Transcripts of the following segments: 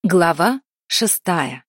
Глава 6.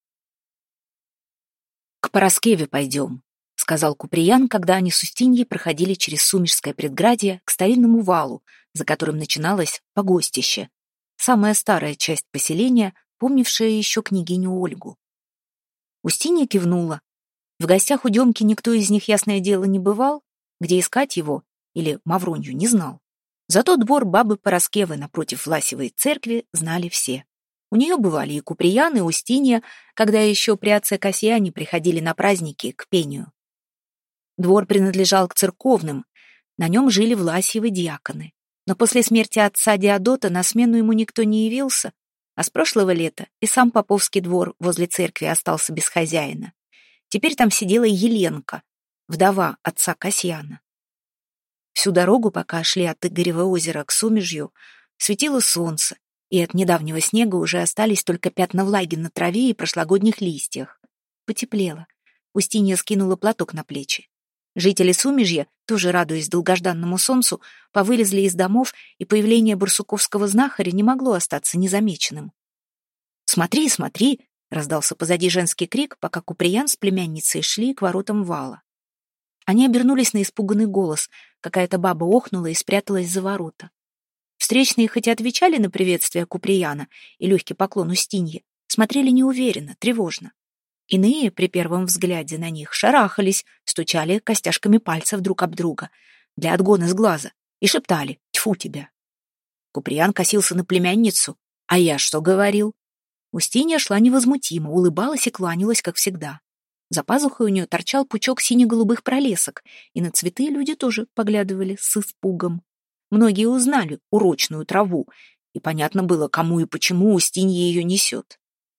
«К Параскеве пойдем», — сказал Куприян, когда они с Устиньей проходили через Сумежское предградье к старинному валу, за которым начиналось погостище, самая старая часть поселения, помнившая еще княгиню Ольгу. Устинья кивнула. В гостях у Демки никто из них, ясное дело, не бывал, где искать его, или Мавронью, не знал. Зато двор бабы Параскевы напротив Власевой церкви знали все. У нее бывали и Куприян, и Устинья, когда еще при отце Касьяне приходили на праздники к пению. Двор принадлежал к церковным, на нем жили Власьевы дьяконы. Но после смерти отца Диадота на смену ему никто не явился, а с прошлого лета и сам Поповский двор возле церкви остался без хозяина. Теперь там сидела Еленка, вдова отца Касьяна. Всю дорогу, пока шли от Игорева озера к Сумежью, светило солнце, и от недавнего снега уже остались только пятна влаги на траве и прошлогодних листьях. Потеплело. Устинья скинула платок на плечи. Жители Сумежья, тоже радуясь долгожданному солнцу, повылезли из домов, и появление барсуковского знахаря не могло остаться незамеченным. «Смотри, смотри!» — раздался позади женский крик, пока Куприян с племянницей шли к воротам вала. Они обернулись на испуганный голос. Какая-то баба охнула и спряталась за ворота. Встречные хоть и отвечали на приветствие Куприяна и легкий поклон Устинье, смотрели неуверенно, тревожно. Иные, при первом взгляде на них, шарахались, стучали костяшками пальцев друг об друга для отгона с глаза и шептали «Тьфу тебя!». Куприян косился на племянницу. «А я что говорил?» Устинья шла невозмутимо, улыбалась и кланялась, как всегда. За пазухой у нее торчал пучок сине-голубых пролесок, и на цветы люди тоже поглядывали с испугом. Многие узнали урочную траву, и понятно было, кому и почему Устинья ее несет.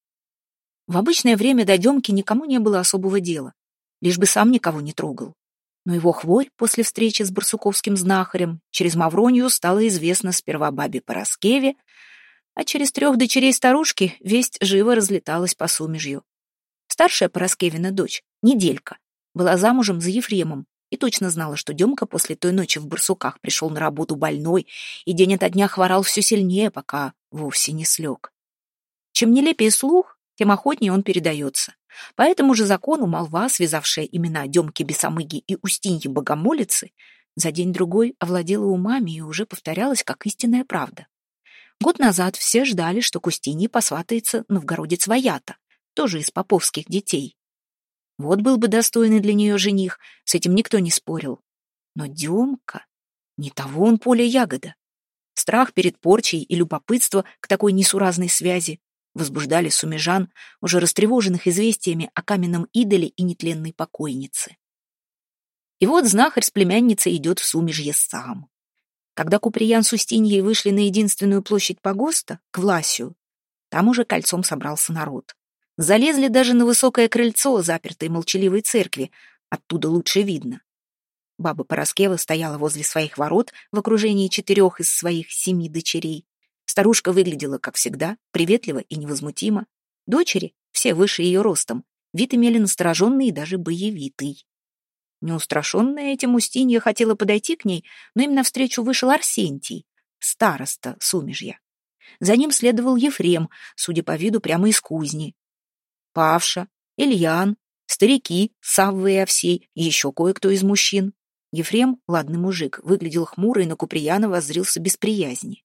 В обычное время до Демки никому не было особого дела, лишь бы сам никого не трогал. Но его хворь после встречи с барсуковским знахарем через Мавронью стала известна сперва бабе Параскеве, а через 3 дочерей старушки весть живо разлеталась по Сумежью. Старшая Параскевина дочь, Неделька, была замужем за Ефремом, и точно знала, что Демка после той ночи в барсуках пришел на работу больной и день ото дня хворал все сильнее, пока вовсе не слег. Чем нелепее слух, тем охотнее он передается. По этому же закону молва, связавшая имена Демки Бесомыги и Устиньи Богомолицы, за день-другой овладела умами и уже повторялась как истинная правда. Год назад все ждали, что к Устинье посватается новгородец Ваята, тоже из поповских детей. Вот был бы достойный для нее жених, с этим никто не спорил. Но Демка, не того он поле ягода. Страх перед порчей и любопытство к такой несуразной связи возбуждали сумежан, уже растревоженных известиями о каменном идоле и нетленной покойнице. И вот знахарь с племянницей идет в Сумежье сам. Когда Куприян с Устиньей вышли на единственную площадь погоста, к Власию, там уже кольцом собрался народ. Залезли даже на высокое крыльцо запертой молчаливой церкви, оттуда лучше видно. Баба Параскева стояла возле своих ворот в окружении 4 из своих 7 дочерей. Старушка выглядела, как всегда, приветливо и невозмутимо. Дочери, все выше ее ростом, вид имели настороженный и даже боевитый. Неустрашенная этим Устинья хотела подойти к ней, но им навстречу вышел Арсентий, староста Сумежья. За ним следовал Ефрем, судя по виду, прямо из кузни. Павша, Ильян, старики, Савва и Овсей, и еще кое-кто из мужчин. Ефрем, ладный мужик, выглядел хмуро и на Куприяна воззрился без приязни.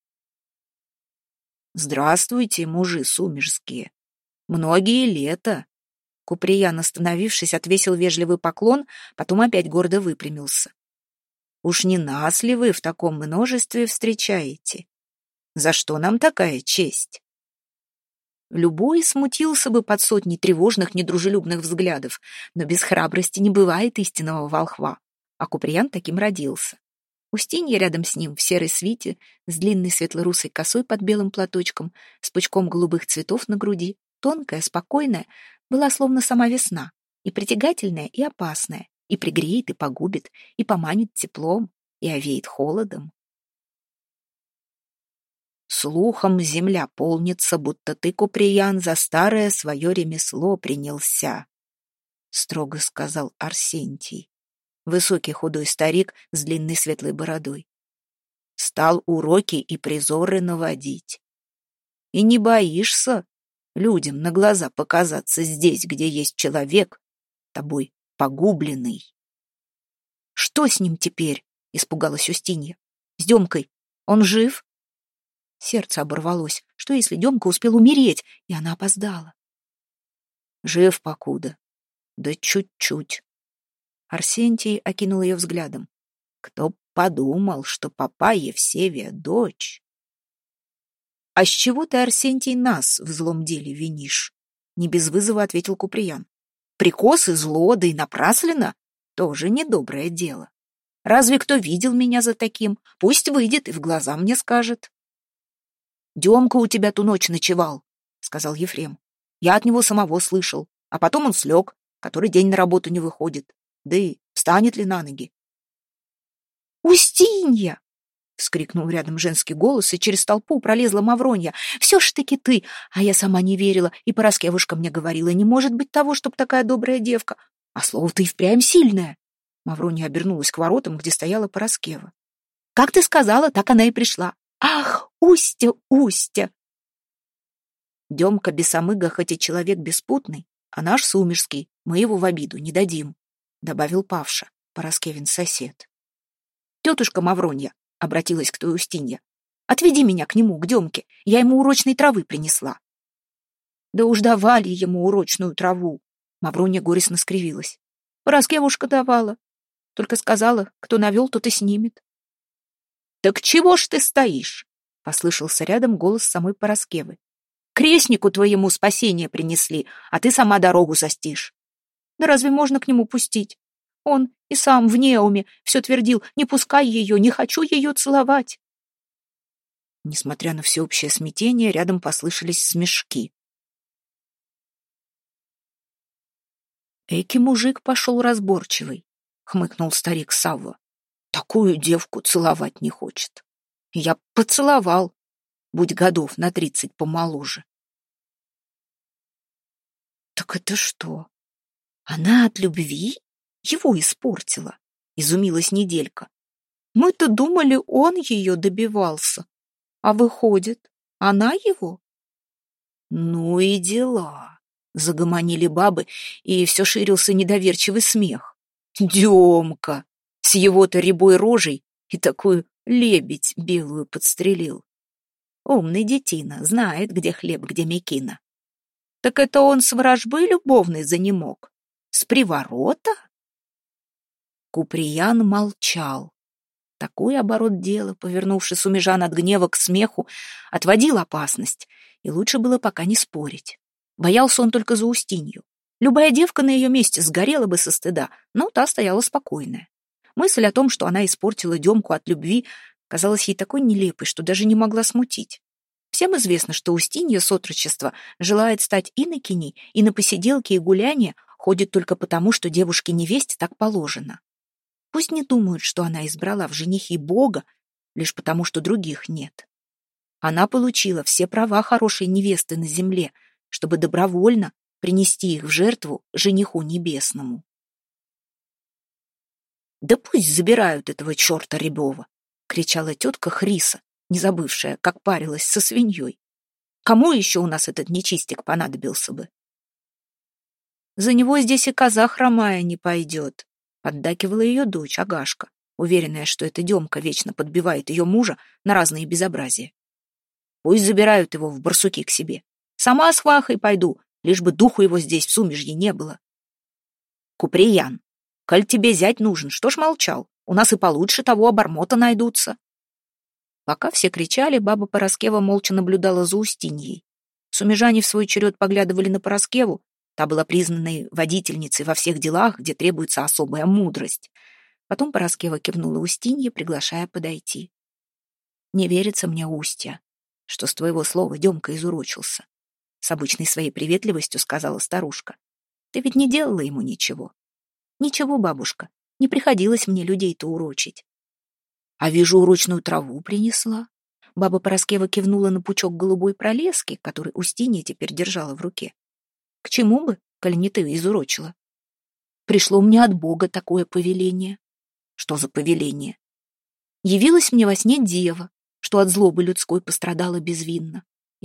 «Здравствуйте, мужи сумежские! Многие лета!» Куприян, остановившись, отвесил вежливый поклон, потом опять гордо выпрямился. «Уж не нас ли вы в таком множестве встречаете? За что нам такая честь?» Любой смутился бы под сотней тревожных, недружелюбных взглядов, но без храбрости не бывает истинного волхва, а Куприян таким родился. Устинья рядом с ним в серой свите, с длинной светлорусой косой под белым платочком, с пучком голубых цветов на груди, тонкая, спокойная, была словно сама весна, и притягательная, и опасная, и пригреет, и погубит, и поманит теплом, и овеет холодом. «Слухом земля полнится, будто ты, Куприян, за старое свое ремесло принялся», — строго сказал Арсентий, высокий худой старик с длинной светлой бородой. «Стал уроки и призоры наводить. И не боишься, людям на глаза показаться здесь, где есть человек, тобой погубленный. Что с ним теперь? Испугалась Устинья. С Демкой. Он жив? Сердце оборвалось. Что, если Демка успел умереть, и она опоздала? Жив покуда. Да чуть-чуть. Арсентий окинул ее взглядом. Кто б подумал, что папа Евсевия дочь? А с чего ты, Арсентий, нас в злом деле винишь? Не без вызова ответил Куприян. Прикос и зло, да и напрасленно тоже недоброе дело. Разве кто видел меня за таким? Пусть выйдет и в глаза мне скажет. Демка у тебя ту ночь ночевал, сказал Ефрем. Я от него самого слышал. А потом он слег, который день на работу не выходит. Да и встанет ли на ноги? «Устинья!» — вскрикнул рядом женский голос, и через толпу пролезла Мавронья. «Все ж таки ты!» А я сама не верила, и Пороскевушка мне говорила, не может быть того, чтоб такая добрая девка. А слово-то и впрямь сильное. Мавронья обернулась к воротам, где стояла Пороскева. «Как ты сказала, так она и пришла. Ах, Устя, Устя!» Демка Бесомыга хоть и человек беспутный, а наш Сумерский, мы его в обиду не дадим, — добавил Павша, Пороскевин сосед. «Тетушка Мавронья», — обратилась к той Устинья, — «отведи меня к нему, к Демке, я ему урочной травы принесла». «Да уж давали ему урочную траву», — Мавронья горестно скривилась. «Пороскевушка давала, только сказала, кто навел, тот и снимет». «Так чего ж ты стоишь?» — послышался рядом голос самой Пороскевы. «Крестнику твоему спасение принесли, а ты сама дорогу застишь». «Да разве можно к нему пустить? Он и сам в неуме все твердил, не пускай ее, не хочу ее целовать». Несмотря на всеобщее смятение, рядом послышались смешки. «Эки мужик пошел разборчивый», — хмыкнул старик Савва. «Такую девку целовать не хочет. Я поцеловал, будь годов на 30 помоложе». «Так это что, она от любви его испортила?» — изумилась Неделька. «Мы-то думали, он ее добивался, а выходит, она его?» «Ну и дела», — загомонили бабы, и все ширился недоверчивый смех. «Демка с его-то рябой рожей и такую лебедь белую подстрелил. Умный детина, знает, где хлеб, где мекина. Так это он с ворожбы любовной занемог? С приворота?» Куприян молчал. Такой оборот дела, повернувший Сумежан от гнева к смеху, отводил опасность, и лучше было пока не спорить. Боялся он только за Устинью. Любая девка на ее месте сгорела бы со стыда, но та стояла спокойная. Мысль о том, что она испортила Демку от любви, казалась ей такой нелепой, что даже не могла смутить. Всем известно, что Устинья с отрочества желает стать инокиней, и на посиделки и гуляния ходит только потому, что девушке-невесте так положено. Пусть не думают, что она избрала в женихи Бога, лишь потому, что других нет. Она получила все права хорошей невесты на земле, чтобы добровольно принести их в жертву жениху небесному. «Да пусть забирают этого черта Рябова!» — кричала тетка Хриса, не забывшая, как парилась со свиньей. «Кому еще у нас этот нечистик понадобился бы?» «За него здесь и коза хромая не пойдет», — поддакивала ее дочь Агашка, уверенная, что эта Демка вечно подбивает ее мужа на разные безобразия. «Пусть забирают его в барсуки к себе. Сама с Хвахой пойду, лишь бы духу его здесь в Сумежье не было». «Куприян, коль тебе зять нужен, что ж молчал? У нас и получше того обормота найдутся». Пока все кричали, баба Пороскева молча наблюдала за Устиньей. Сумежане в свой черед поглядывали на Пороскеву. Та была признанной водительницей во всех делах, где требуется особая мудрость. Потом Пороскева кивнула Устинье, приглашая подойти. «Не верится мне, Устья, что с твоего слова Демка изурочился», — с обычной своей приветливостью сказала старушка. «Ты ведь не делала ему ничего». «Ничего, бабушка, не приходилось мне людей-то урочить». «А вижу, урочную траву принесла». Баба Пороскева кивнула на пучок голубой пролески, который Устинья теперь держала в руке. «К чему бы, коль не ты изурочила?» «Пришло мне от Бога такое повеление». «Что за повеление?» «Явилась мне во сне дева, что от злобы людской пострадала безвинно.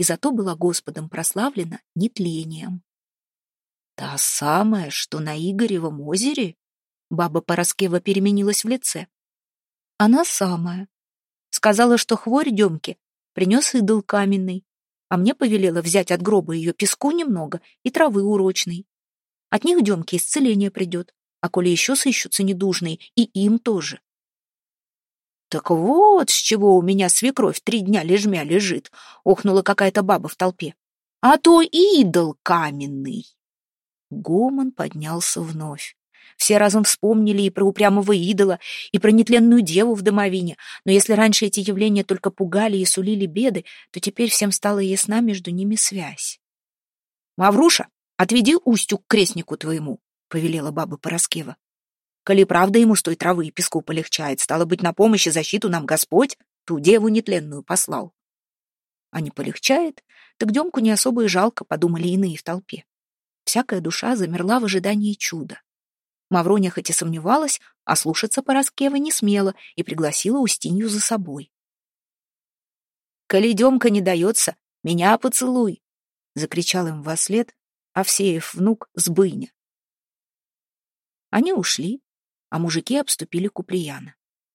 и зато была Господом прославлена нетлением. «Та самая, что на Игоревом озере?» Баба Пороскева переменилась в лице. «Она самая. Сказала, что хворь Демке принес идол каменный, а мне повелела взять от гроба ее песку немного и травы урочной. От них Демке исцеление придет, а коли еще сыщутся недужные, и им тоже». «Так вот, с чего у меня свекровь 3 дня лежмя лежит», — охнула какая-то баба в толпе. «А то идол каменный». Гомон поднялся вновь. Все разом вспомнили и про упрямого идола, и про нетленную деву в домовине, но если раньше эти явления только пугали и сулили беды, то теперь всем стала ясна между ними связь. «Мавруша, отведи Устю к крестнику твоему», — повелела баба Пороскева. «Коли правда ему с той травы и песку полегчает, стало быть, на помощь и защиту нам Господь ту деву нетленную послал». А не полегчает, так Демку не особо и жалко, подумали иные в толпе. Всякая душа замерла в ожидании чуда. Мавроня хоть и сомневалась, а слушаться Пороскевы не смела и пригласила Устинью за собой. «Коли Демка не дается, меня поцелуй!» — закричал им вослед Овсеев внук Сбыня. Они ушли, а мужики обступили Куприяна.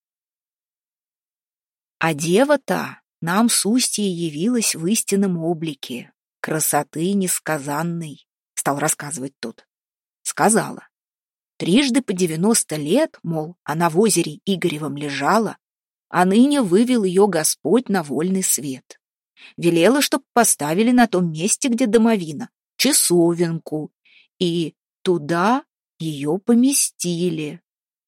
«А дева-то нам с Устьей явилась в истинном облике, красоты несказанной», — стал рассказывать тот. Сказала: 3 по 90 лет, мол, она в озере Игоревом лежала, а ныне вывел ее Господь на вольный свет. Велела, чтоб поставили на том месте, где домовина, часовенку, и туда ее поместили.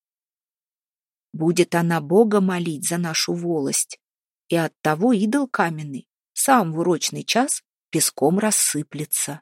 Будет она Бога молить за нашу волость, и оттого идол каменный сам в урочный час песком рассыплется.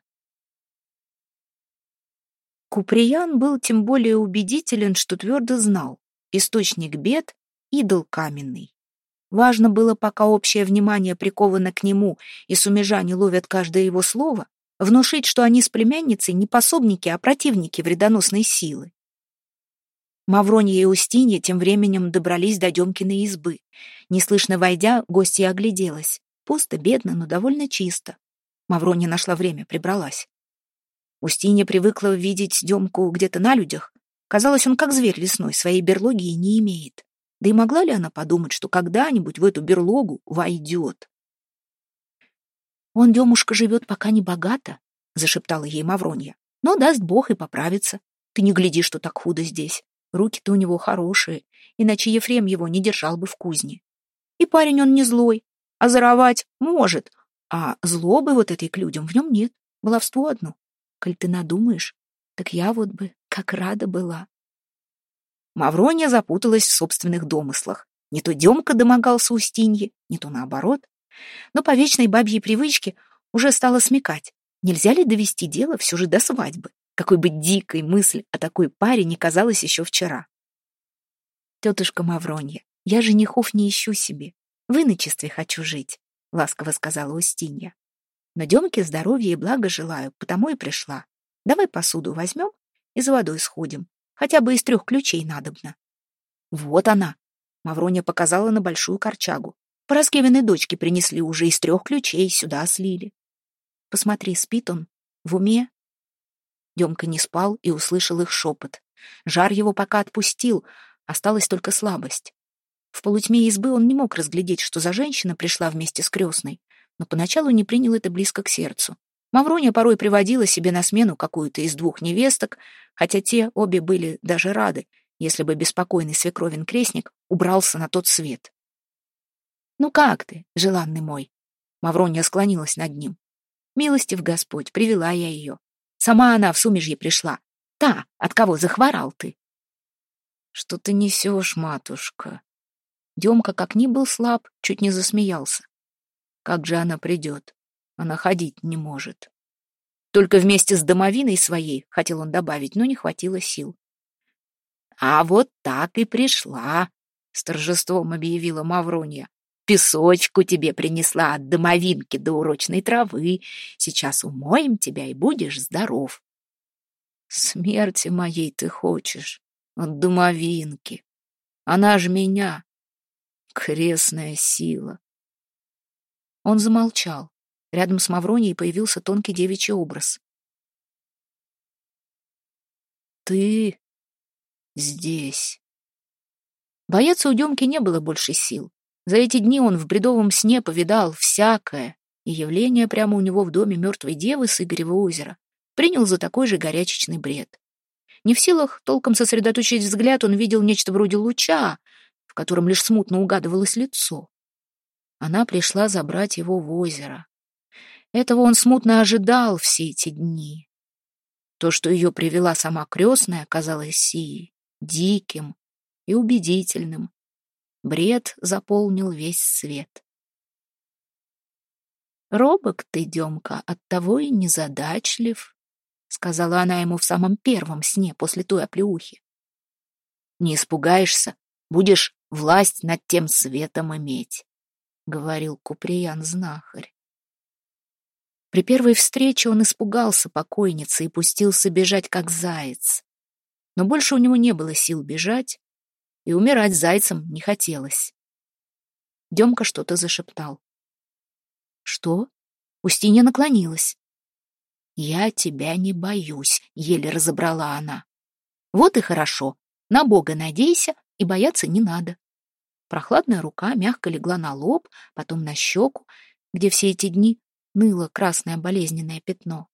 Куприян был тем более убедителен, что твердо знал: источник бед — идол каменный. Важно было, пока общее внимание приковано к нему и сумежане ловят каждое его слово, внушить, что они с племянницей не пособники, а противники вредоносной силы. Мавронья и Устинья тем временем добрались до Демкиной избы. Неслышно войдя, гостья огляделась. Пусто, бедно, но довольно чисто. Мавронья нашла время, прибралась. Устинья привыкла видеть Демку где-то на людях. Казалось, он как зверь лесной, своей берлоги и не имеет. Да и могла ли она подумать, что когда-нибудь в эту берлогу войдет? «Он, Демушка, живет пока не богато», — зашептала ей Мавронья. «Но даст Бог и поправится. Ты не гляди, что так худо здесь. Руки-то у него хорошие, иначе Ефрем его не держал бы в кузне. И парень он не злой, озоровать может, а злобы вот этой к людям в нем нет, баловство одно. Коль ты надумаешь, так я вот бы как рада была». Мавронья запуталась в собственных домыслах. Не то Демка домогался Устиньи, не то наоборот. Но по вечной бабьей привычке уже стала смекать. Нельзя ли довести дело все же до свадьбы? Какой бы дикой мысль о такой паре не казалась еще вчера. «Тетушка Мавронья, я женихов не ищу себе. В иночестве хочу жить», — ласково сказала Устинья. «Но Демке здоровья и блага желаю, потому и пришла. Давай посуду возьмем и за водой сходим. Хотя бы из 3 ключей надобно». «Вот она», — Мавронья показала на большую корчагу. «Пороскевины дочки принесли уже из 3 ключей, сюда слили. Посмотри, спит он, в уме». Демка не спал и услышал их шепот. Жар его пока отпустил, осталась только слабость. В полутьме избы он не мог разглядеть, что за женщина пришла вместе с крестной, но поначалу не принял это близко к сердцу. Мавронья порой приводила себе на смену какую-то из 2 невесток, хотя те обе были даже рады, если бы беспокойный свекровин крестник убрался на тот свет. «Ну как ты, желанный мой?» Мавронья склонилась над ним. «Милостив Господь, привела я ее. Сама она в сумежье пришла. Та, от кого захворал ты». «Что ты несешь, матушка?» Демка, как ни был слаб, чуть не засмеялся. «Как же она придет? Она ходить не может». Только вместе с домовиной своей, хотел он добавить, но не хватило сил. «А вот так и пришла», — с торжеством объявила Мавронья. «Песочку тебе принесла от домовинки до урочной травы. Сейчас умоем тебя, и будешь здоров». «Смерти моей ты хочешь от домовинки. Она ж меня. Крестная сила». Он замолчал. Рядом с Мавронией появился тонкий девичий образ. «Ты здесь». Бояться у Демки не было больше сил. За эти дни он в бредовом сне повидал всякое, и явление прямо у него в доме мертвой девы с Игорева озера принял за такой же горячечный бред. Не в силах толком сосредоточить взгляд, он видел нечто вроде луча, в котором лишь смутно угадывалось лицо. Она пришла забрать его в озеро. Этого он смутно ожидал все эти дни. То, что ее привела сама крестная, казалось ей диким и убедительным. Бред заполнил весь свет. «Робок ты, Демка, оттого и незадачлив», — сказала она ему в самом первом сне после той оплеухи. «Не испугаешься, будешь власть над тем светом иметь», — говорил Куприян-знахарь. При первой встрече он испугался покойницы и пустился бежать, как заяц. Но больше у него не было сил бежать, и умирать зайцем не хотелось. Демка что-то зашептал. «Что?» Устинья наклонилась. «Я тебя не боюсь», — еле разобрала она. «Вот и хорошо. На Бога надейся, и бояться не надо». Прохладная рука мягко легла на лоб, потом на щеку, где все эти дни ныло красное болезненное пятно.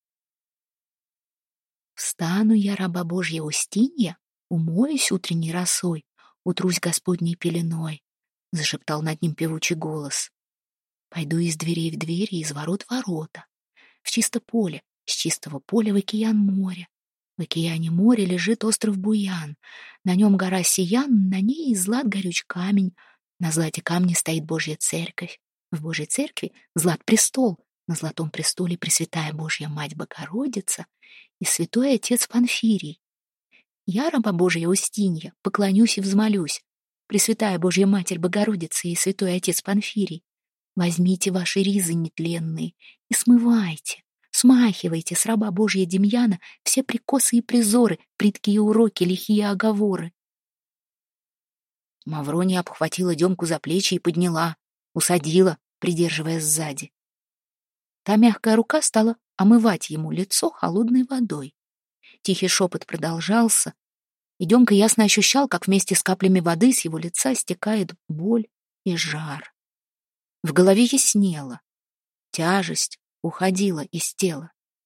«Встану я, раба Божья Устинья, умоюсь утренней росой, утрусь Господней пеленой», — зашептал над ним певучий голос. «Пойду из дверей в двери, из ворот в ворота, в чисто поле, с чистого поля в океан море. В океане море лежит остров Буян, на нем гора Сиян, на ней злат горюч камень, на злате камне стоит Божья церковь, в Божьей церкви злат престол, на златом престоле Пресвятая Божья Мать Богородица и святой Отец Панфирий. Я, раба Божья Устинья, поклонюсь и взмолюсь. Пресвятая Божья Матерь Богородица и святой Отец Панфирий, возьмите ваши ризы нетленные и смахивайте с раба Божья Демьяна все прикосы и призоры, притки и уроки, лихие оговоры». Маврония обхватила Демку за плечи и подняла, усадила, придерживая сзади. Та мягкая рука стала омывать ему лицо холодной водой. Тихий шепот продолжался, и Демка ясно ощущал, как вместе с каплями воды с его лица стекает боль и жар. В голове яснело, тяжесть уходила из тела.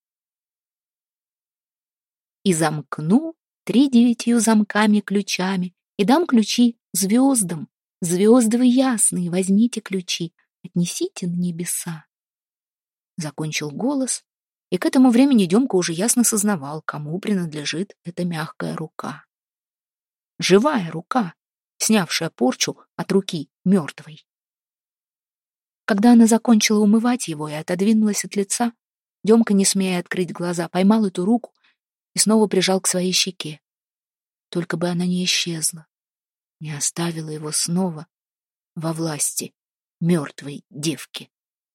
«И замкну 39 замками ключами, и дам ключи звездам. Звезды вы ясные, возьмите ключи, отнесите на небеса». Закончил голос, и к этому времени Демка уже ясно сознавал, кому принадлежит эта мягкая рука. Живая рука, снявшая порчу от руки мертвой. Когда она закончила умывать его и отодвинулась от лица, Демка, не смея открыть глаза, поймал эту руку и снова прижал к своей щеке. Только бы она не исчезла, не оставила его снова во власти мертвой девки.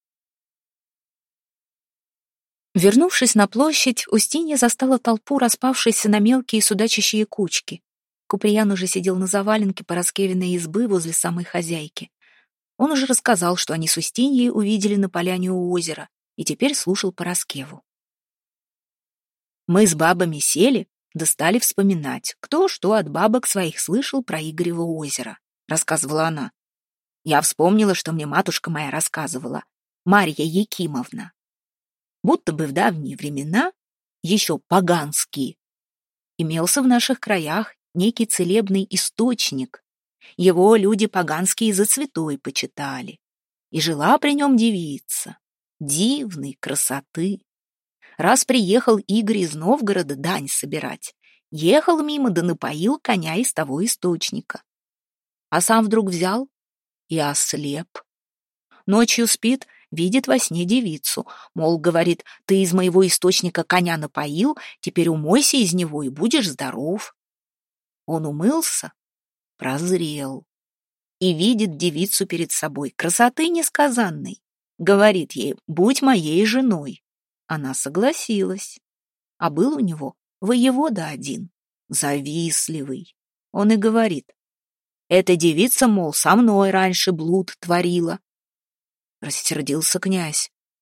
Вернувшись на площадь, Устинья застала толпу, распавшейся на мелкие судачащие кучки. Куприян уже сидел на заваленке пороскевиной избы возле самой хозяйки. Он уже рассказал, что они с Устиньей увидели на поляне у озера, и теперь слушал Пороскеву. «Мы с бабами сели, да стали вспоминать, кто что от бабок своих слышал про Игорево озеро», — рассказывала она. «Я вспомнила, что мне матушка моя рассказывала, Марья Якимовна. Будто бы в давние времена, еще поганские, имелся в наших краях некий целебный источник. Его люди поганские за святой почитали. И жила при нем девица, дивной красоты. Раз приехал Игорь из Новгорода дань собирать, ехал мимо да напоил коня из того источника. А сам вдруг взял и ослеп. Ночью спит, видит во сне девицу, мол, говорит, ты из моего источника коня напоил, теперь умойся из него и будешь здоров. Он умылся, прозрел и видит девицу перед собой, красоты несказанной. Говорит ей, будь моей женой. Она согласилась. А был у него воевода один, завистливый. Он и говорит, эта девица, мол, со мной раньше блуд творила. Рассердился князь.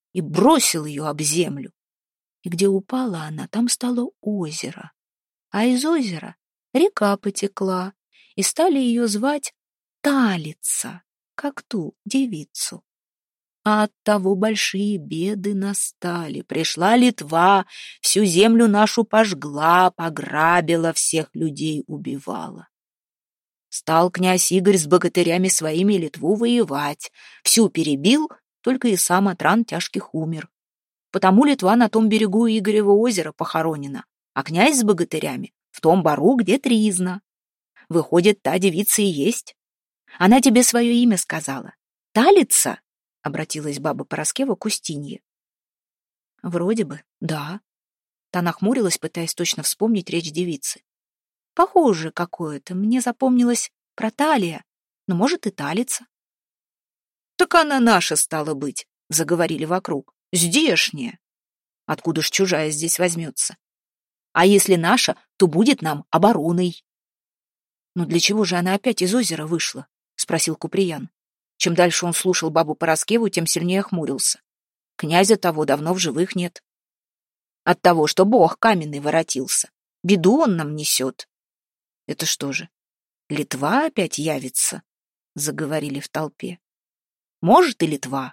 и бросил ее об землю. И где упала она, там стало озеро, а из озера река потекла, и стали ее звать Талица, как ту девицу. А оттого большие беды настали. Пришла Литва, всю землю нашу пожгла, пограбила, всех людей убивала. Стал князь Игорь с богатырями своими Литву воевать. Всю перебил, только и сам от ран тяжких умер. Потому Литва на том берегу Игорева озера похоронена, а князь с богатырями в том бару, где Тризна. Выходит, та девица и есть. Она тебе свое имя сказала. Талица? — обратилась баба Пороскева к Устинье. Вроде бы, да. Та нахмурилась, пытаясь точно вспомнить речь девицы. Похоже какое-то, мне запомнилось про Талия, но, может, и Талица. Так она наша, стала быть, — заговорили вокруг. Здешняя. Откуда ж чужая здесь возьмется? А если наша, то будет нам обороной. Но для чего же она опять из озера вышла? — спросил Куприян. Чем дальше он слушал бабу Пороскеву, тем сильнее хмурился. Князя того давно в живых нет. От того, что бог каменный воротился. Беду он нам несет. Это что же, Литва опять явится? Заговорили в толпе. Может, и Литва.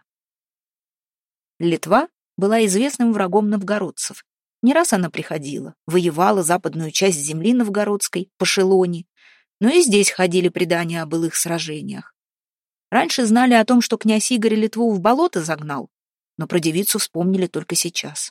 Литва была известным врагом новгородцев. Не раз она приходила, воевала западную часть земли новгородской, по Шелоне, но и здесь ходили предания о былых сражениях. Раньше знали о том, что князь Игорь Литву в болото загнал, но про девицу вспомнили только сейчас.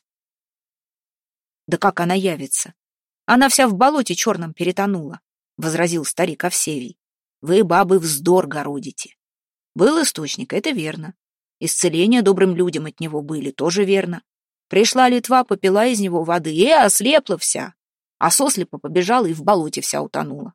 Да как она явится? Она вся в болоте черном перетонула, — возразил старик Овсевий. Вы, бабы, вздор городите. Был источник, это верно. Исцеления добрым людям от него были, тоже верно. Пришла Литва, попила из него воды, и ослепла вся, а сослепа побежала и в болоте вся утонула.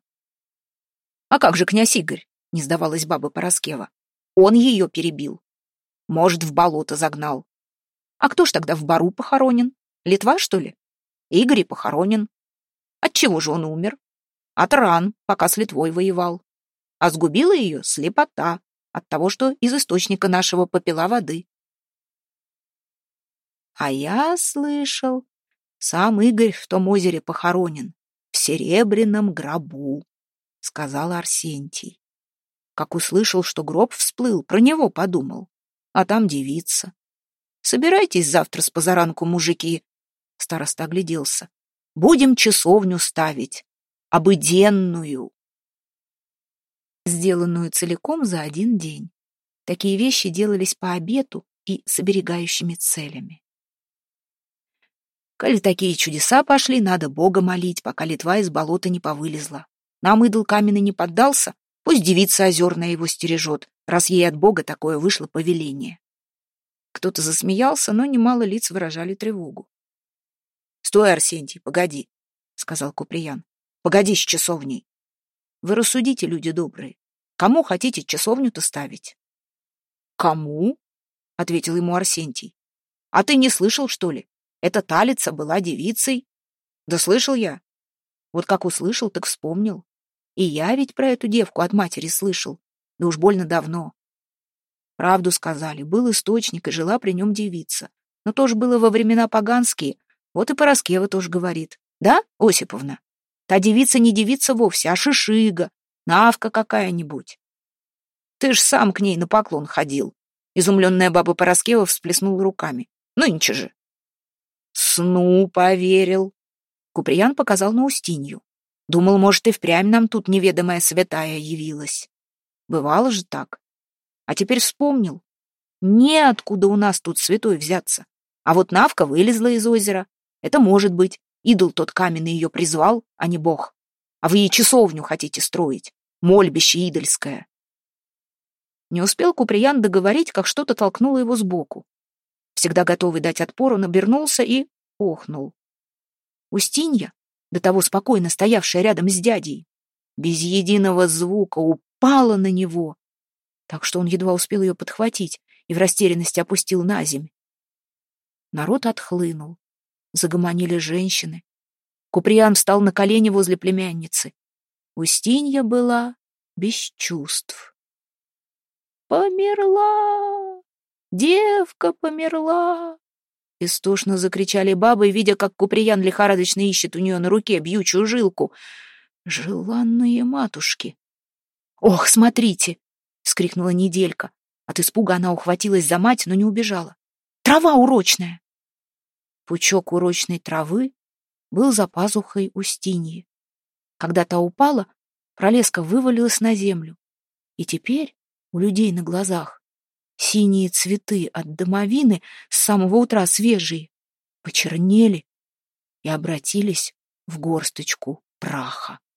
А как же князь Игорь? — не сдавалась баба Пороскева. Он ее перебил. Может, в болото загнал. А кто ж тогда в бару похоронен? Литва, что ли? Игорь похоронен. Отчего же он умер? От ран, пока с Литвой воевал. А сгубила ее слепота от того, что из источника нашего попила воды. А я слышал, сам Игорь в том озере похоронен, в серебряном гробу, — сказал Арсентий. Как услышал, что гроб всплыл, про него подумал. А там девица. Собирайтесь завтра с позаранку, мужики. Староста огляделся. Будем часовню ставить. Обыденную. Сделанную целиком за один день. Такие вещи делались по обету и с оберегающими целями. Коли такие чудеса пошли, надо Бога молить, пока Литва из болота не повылезла. Нам идол каменный не поддался, пусть девица озерная его стережет, раз ей от Бога такое вышло повеление. Кто-то засмеялся, но немало лиц выражали тревогу. — Стой, Арсентий, погоди, — сказал Куприян. — Погоди с часовней. Вы рассудите, люди добрые, кому хотите часовню-то ставить? — Кому? — ответил ему Арсентий. — А ты не слышал, что ли? Эта Талица была девицей. Да слышал я. Вот как услышал, так вспомнил. И я ведь про эту девку от матери слышал. Да уж больно давно. Правду сказали, был источник, и жила при нем девица. Но тоже было во времена поганские. Вот и Пороскева тоже говорит. Да, Осиповна? Та девица не девица вовсе, а шишига, навка какая-нибудь. Ты ж сам к ней на поклон ходил. Изумленная баба Пороскева всплеснула руками. Ну ничего же. Сну поверил. Куприян показал на Устинью. Думал, может, и впрямь нам тут неведомая святая явилась. Бывало же так. А теперь вспомнил. Неоткуда у нас тут святой взяться. А вот Навка вылезла из озера. Это может быть. Идол тот каменный ее призвал, а не бог. А вы ей часовню хотите строить. Мольбище идольское. Не успел Куприян договорить, как что-то толкнуло его сбоку. Всегда готовый дать отпор, он обернулся и охнул. Устинья, до того спокойно стоявшая рядом с дядей, без единого звука упала на него, так что он едва успел ее подхватить и в растерянности опустил на земь. Народ отхлынул. Загомонили женщины. Куприян встал на колени возле племянницы. Устинья была без чувств. «Померла! Девка померла!» Истошно закричали бабы, видя, как Куприян лихорадочно ищет у нее на руке бьючую жилку. «Желанные матушки!» «Ох, смотрите!» — вскрикнула Неделька. От испуга она ухватилась за мать, но не убежала. «Трава урочная!» Пучок урочной травы был за пазухой Устиньи. Когда та упала, пролеска вывалилась на землю. И теперь у людей на глазах синие цветы от домовины с самого утра свежие почернели и обратились в горсточку праха.